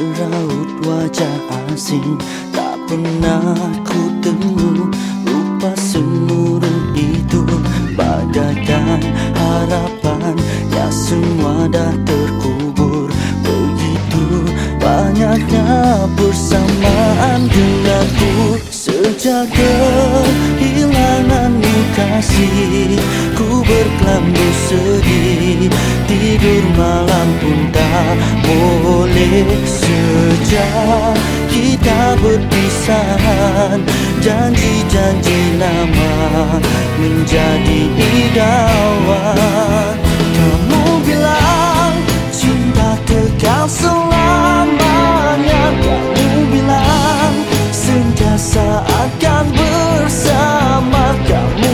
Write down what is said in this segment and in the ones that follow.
meraut wajah asing. Tak pernah ku temu rupa semurung itu. Bagaikan harapan yang semua dah terkubur. Begitu banyaknya bersamaan denganku. Sejak kehilanganmu kasih, ku berkelambu sedih. Tidur malam pun tak boleh. Sejak kita berpisahan, janji-janji lama menjadi idaman. Kamu bilang cinta kekal selamanya. Kamu bilang sentiasa akan bersama. Kamu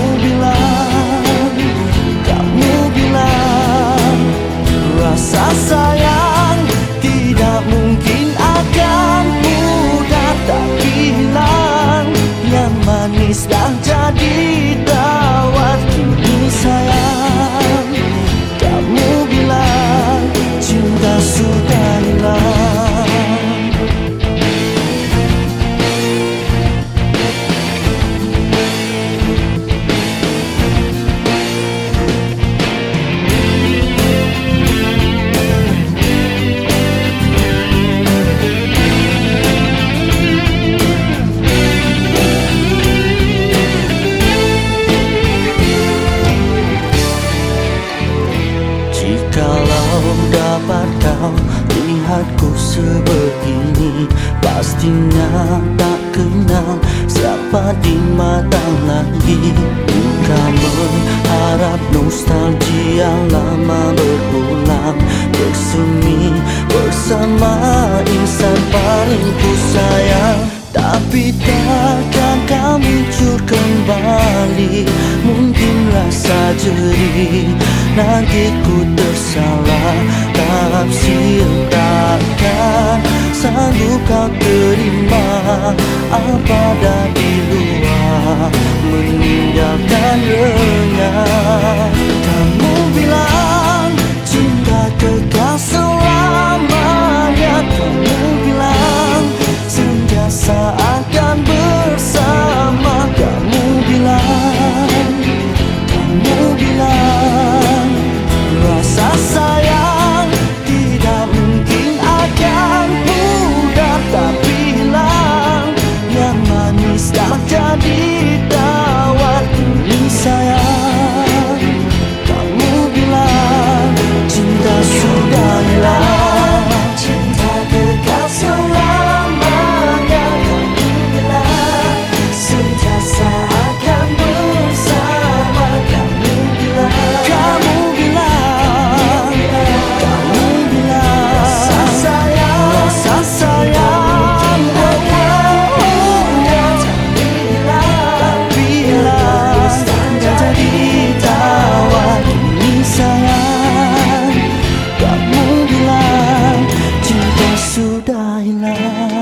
bilang rasa sayang tidak mungkin akan mudah. Tapi hilang yang manis dah jadi tawar. Kini sayang, kamu bilang cinta sudah hilang. Jikalau dapat kau lihatku sebegini, pastinya tak kenal siapa di mata lagi. Buka mengharap nostalgia lama berulang, bersemi bersama insan paling ku sayang. Tapi takkan kau muncul kembali. Mungkin rasa jerih nanti ku tersalah tafsir. Takkan sanggup kau terima apa dah di luar, meninggalkan renyah. Kamu bilang cinta kekal selamanya. Kamu bilang sentiasa akan bersama. Kamu bilang rasa sayang tidak mungkin akan mudah. Tapi hilang yang manis dah jadi tawar. Kini sayang, kamu bilang cinta sudah hilang. Cinta kekal selamanya. Kamu bilang sentiasa akan bersama. Kamu bilang rasa sayang tapi hilang jadi tawar. Kini sayang, kamu bilang cinta sudah hilang.